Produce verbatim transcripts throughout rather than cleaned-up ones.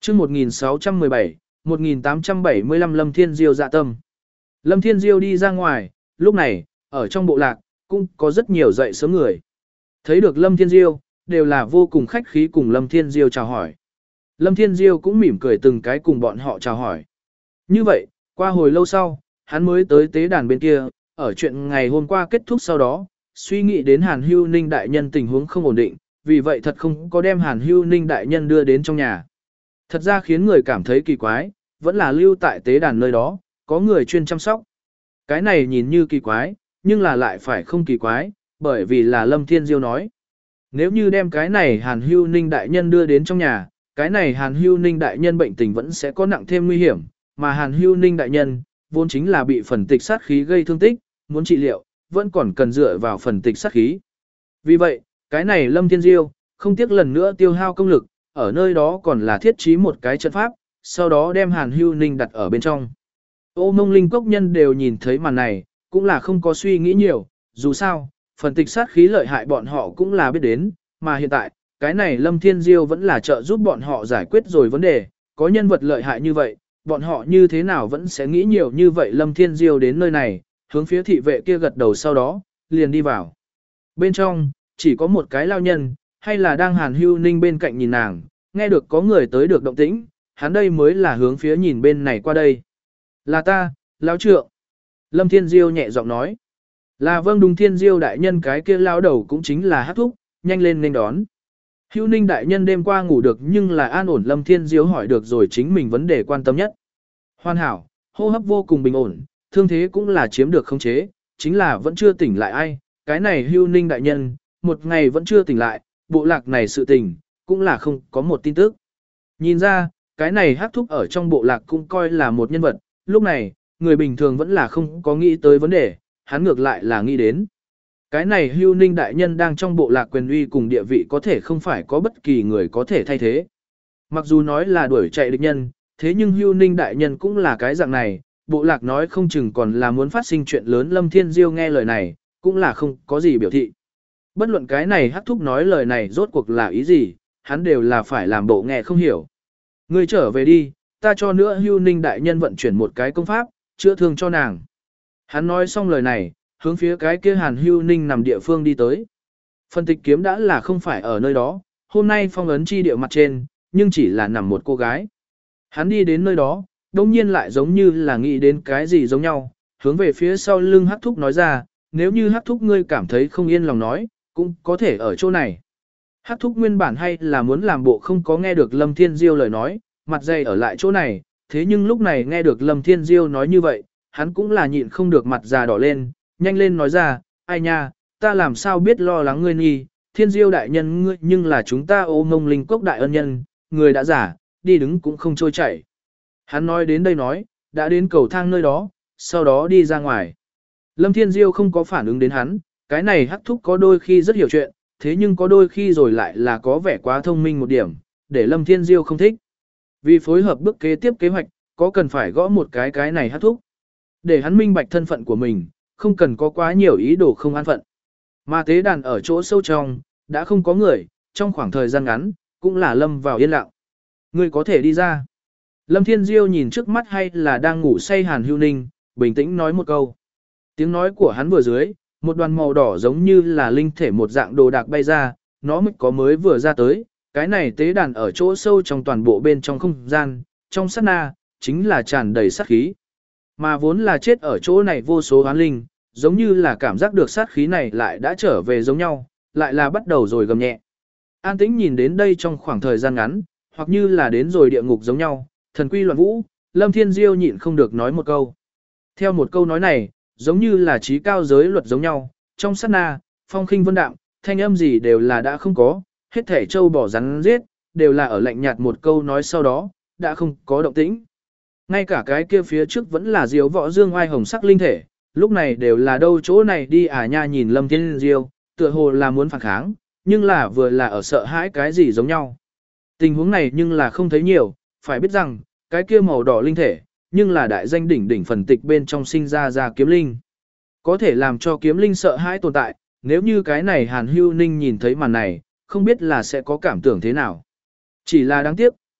chương một nghìn sáu trăm mười bảy, một nghìn tám trăm bảy mươi lăm Lâm Thiên Diêu dạ tâm. Lâm Thiên Diêu đi ra ngoài, lúc này, ở trong bộ lạc, cũng có rất nhiều dậy sớm người. Thấy được Lâm Thiên Diêu, đều là vô cùng khách khí cùng Lâm Thiên Diêu chào hỏi. Lâm Thiên Diêu cũng mỉm cười từng cái cùng bọn họ chào hỏi. Như vậy, qua hồi lâu sau, hắn mới tới tế đàn bên kia, ở chuyện ngày hôm qua kết thúc sau đó, suy nghĩ đến Hàn Hưu Ninh đại nhân tình huống không ổn định, vì vậy thật không có đem Hàn Hưu Ninh đại nhân đưa đến trong nhà. Thật ra khiến người cảm thấy kỳ quái, vẫn là lưu tại tế đàn nơi đó, có người chuyên chăm sóc. Cái này nhìn như kỳ quái, nhưng là lại phải không kỳ quái, bởi vì là Lâm Thiên Diêu nói. Nếu như đem cái này Hàn Hưu Ninh đại nhân đưa đến trong nhà, cái này Hàn Hưu Ninh đại nhân bệnh tình vẫn sẽ có nặng thêm nguy hiểm, mà Hàn Hưu Ninh đại nhân, vốn chính là bị phần tịch sát khí gây thương tích, muốn trị liệu, vẫn còn cần dựa vào phần tịch sát khí. Vì vậy, cái này Lâm Thiên Diêu, không tiếc lần nữa tiêu hao công lực, ở nơi đó còn là thiết trí một cái trận pháp, sau đó đem Hàn Hưu Ninh đặt ở bên trong. Ô Mông Linh cốc nhân đều nhìn thấy màn này, cũng là không có suy nghĩ nhiều, dù sao, phần tịch sát khí lợi hại bọn họ cũng là biết đến, mà hiện tại, cái này Lâm Thiên Diêu vẫn là trợ giúp bọn họ giải quyết rồi vấn đề, có nhân vật lợi hại như vậy, bọn họ như thế nào vẫn sẽ nghĩ nhiều như vậy. Lâm Thiên Diêu đến nơi này, hướng phía thị vệ kia gật đầu sau đó, liền đi vào. Bên trong, chỉ có một cái lao nhân, hay là đang Hàn Hưu Ninh bên cạnh nhìn nàng, nghe được có người tới được động tĩnh, hắn đây mới là hướng phía nhìn bên này qua đây. Là ta, lão trượng. Lâm Thiên Diêu nhẹ giọng nói. Là vâng đúng. Thiên Diêu đại nhân cái kia lao đầu cũng chính là Hắc Thúc, nhanh lên nên đón. Hưu Ninh đại nhân đêm qua ngủ được nhưng là an ổn. Lâm Thiên Diêu hỏi được rồi chính mình vấn đề quan tâm nhất. Hoàn hảo, hô hấp vô cùng bình ổn, thương thế cũng là chiếm được khống chế, chính là vẫn chưa tỉnh lại ai. Cái này Hưu Ninh đại nhân, một ngày vẫn chưa tỉnh lại, bộ lạc này sự tình, cũng là không có một tin tức. Nhìn ra, cái này Hắc Thúc ở trong bộ lạc cũng coi là một nhân vật, lúc này, người bình thường vẫn là không có nghĩ tới vấn đề, hắn ngược lại là nghĩ đến. Cái này Hưu Ninh đại nhân đang trong bộ lạc quyền uy cùng địa vị có thể không phải có bất kỳ người có thể thay thế. Mặc dù nói là đuổi chạy địch nhân, thế nhưng Hưu Ninh đại nhân cũng là cái dạng này, bộ lạc nói không chừng còn là muốn phát sinh chuyện lớn. Lâm Thiên Diêu nghe lời này, cũng là không có gì biểu thị. Bất luận cái này Hắc Thúc nói lời này rốt cuộc là ý gì, hắn đều là phải làm bộ nghe không hiểu. Ngươi trở về đi, ta cho nữa Hưu Ninh đại nhân vận chuyển một cái công pháp, chữa thương cho nàng. Hắn nói xong lời này, hướng phía cái kia Hàn Hưu Ninh nằm địa phương đi tới. Phần tịch kiếm đã là không phải ở nơi đó, hôm nay phong ấn chi địa mặt trên, nhưng chỉ là nằm một cô gái. Hắn đi đến nơi đó, đông nhiên lại giống như là nghĩ đến cái gì giống nhau, hướng về phía sau lưng Hắc Thúc nói ra, nếu như Hắc Thúc ngươi cảm thấy không yên lòng nói, cũng có thể ở chỗ này. Hắc Thúc nguyên bản hay là muốn làm bộ không có nghe được Lâm Thiên Diêu lời nói, mặt dày ở lại chỗ này, thế nhưng lúc này nghe được Lâm Thiên Diêu nói như vậy, hắn cũng là nhịn không được mặt già đỏ lên, nhanh lên nói ra, ai nha, ta làm sao biết lo lắng ngươi nghi, Thiên Diêu đại nhân ngươi nhưng là chúng ta Ô Mông Linh cốc đại ân nhân, người đã giả, đi đứng cũng không trôi chảy. Hắn nói đến đây nói, đã đến cầu thang nơi đó, sau đó đi ra ngoài. Lâm Thiên Diêu không có phản ứng đến hắn, cái này Hắc Thúc có đôi khi rất hiểu chuyện, thế nhưng có đôi khi rồi lại là có vẻ quá thông minh một điểm, để Lâm Thiên Diêu không thích. Vì phối hợp bước kế tiếp kế hoạch, có cần phải gõ một cái cái này Hắc Thúc. Để hắn minh bạch thân phận của mình, không cần có quá nhiều ý đồ không an phận. Mà tế đàn ở chỗ sâu trong, đã không có người, trong khoảng thời gian ngắn, cũng là lâm vào yên lặng. Ngươi có thể đi ra. Lâm Thiên Diêu nhìn trước mắt hay là đang ngủ say Hàn Hưu Ninh, bình tĩnh nói một câu. Tiếng nói của hắn vừa dưới, một đoàn màu đỏ giống như là linh thể một dạng đồ đạc bay ra, nó mới có mới vừa ra tới, cái này tế đàn ở chỗ sâu trong toàn bộ bên trong không gian, trong sát na, chính là tràn đầy sát khí. Mà vốn là chết ở chỗ này vô số oán linh, giống như là cảm giác được sát khí này lại đã trở về giống nhau, lại là bắt đầu rồi gầm nhẹ. An tĩnh nhìn đến đây trong khoảng thời gian ngắn, hoặc như là đến rồi địa ngục giống nhau, thần quy loạn vũ, Lâm Thiên Diêu nhịn không được nói một câu. Theo một câu nói này, giống như là trí cao giới luật giống nhau, trong sát na, phong khinh vân đạm, thanh âm gì đều là đã không có, hết thể châu bỏ rắn giết, đều là ở lạnh nhạt một câu nói sau đó, đã không có động tĩnh. Ngay cả cái kia phía trước vẫn là diếu võ dương oai hồng sắc linh thể, lúc này đều là đâu chỗ này đi à nha. Nhìn Lâm Thiên Diêu, tựa hồ là muốn phản kháng, nhưng là vừa là ở sợ hãi cái gì giống nhau. Tình huống này nhưng là không thấy nhiều, phải biết rằng, cái kia màu đỏ linh thể, nhưng là đại danh đỉnh đỉnh phần tịch bên trong sinh ra ra kiếm linh. Có thể làm cho kiếm linh sợ hãi tồn tại, nếu như cái này Hàn Hưu Ninh nhìn thấy màn này, không biết là sẽ có cảm tưởng thế nào. Chỉ là đáng tiếc,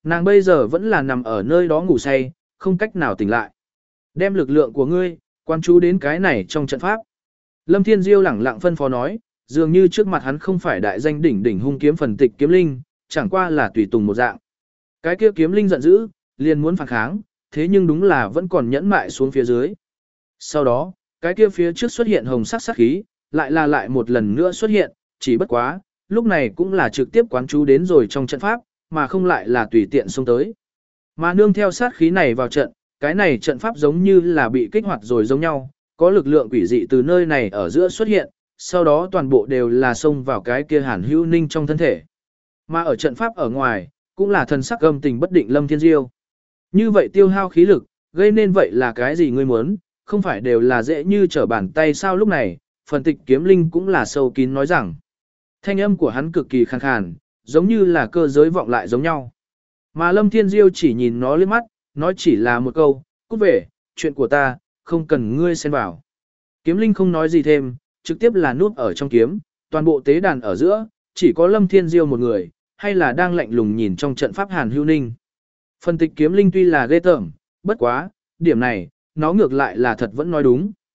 Nàng bây giờ vẫn là nằm ở nơi đó ngủ say, không cách nào tỉnh lại. Đem lực lượng của ngươi, quan chú đến cái này trong trận pháp. Lâm Thiên Diêu lẳng lặng phân phó nói, dường như trước mặt hắn không phải đại danh đỉnh đỉnh hung kiếm phần tịch kiếm linh, chẳng qua là tùy tùng một dạng. Cái kia kiếm linh giận dữ, liền muốn phản kháng, thế nhưng đúng là vẫn còn nhẫn mại xuống phía dưới. Sau đó, cái kia phía trước xuất hiện hồng sắc sát khí, lại là lại một lần nữa xuất hiện, chỉ bất quá, lúc này cũng là trực tiếp quán chú đến rồi trong trận pháp, mà không lại là tùy tiện xông tới. Mà nương theo sát khí này vào trận, cái này trận pháp giống như là bị kích hoạt rồi giống nhau, có lực lượng quỷ dị từ nơi này ở giữa xuất hiện, sau đó toàn bộ đều là xông vào cái kia Hàn Hữu Ninh trong thân thể. Mà ở trận pháp ở ngoài, cũng là thần sắc âm tình bất định Lâm Thiên Diêu. Như vậy tiêu hao khí lực, gây nên vậy là cái gì ngươi muốn, không phải đều là dễ như trở bàn tay sao lúc này, phần tịch kiếm linh cũng là sâu kín nói rằng. Thanh âm của hắn cực kỳ khàn khàn, giống như là cơ giới vọng lại giống nhau. Mà Lâm Thiên Diêu chỉ nhìn nó liếc mắt, nói chỉ là một câu, cút về, chuyện của ta, không cần ngươi xen vào. Kiếm linh không nói gì thêm, trực tiếp là núp ở trong kiếm, toàn bộ tế đàn ở giữa, chỉ có Lâm Thiên Diêu một người, hay là đang lạnh lùng nhìn trong trận pháp Hàn Hữu Ninh. Phân tịch kiếm linh tuy là ghê tởm, bất quá, điểm này, nó ngược lại là thật vẫn nói đúng.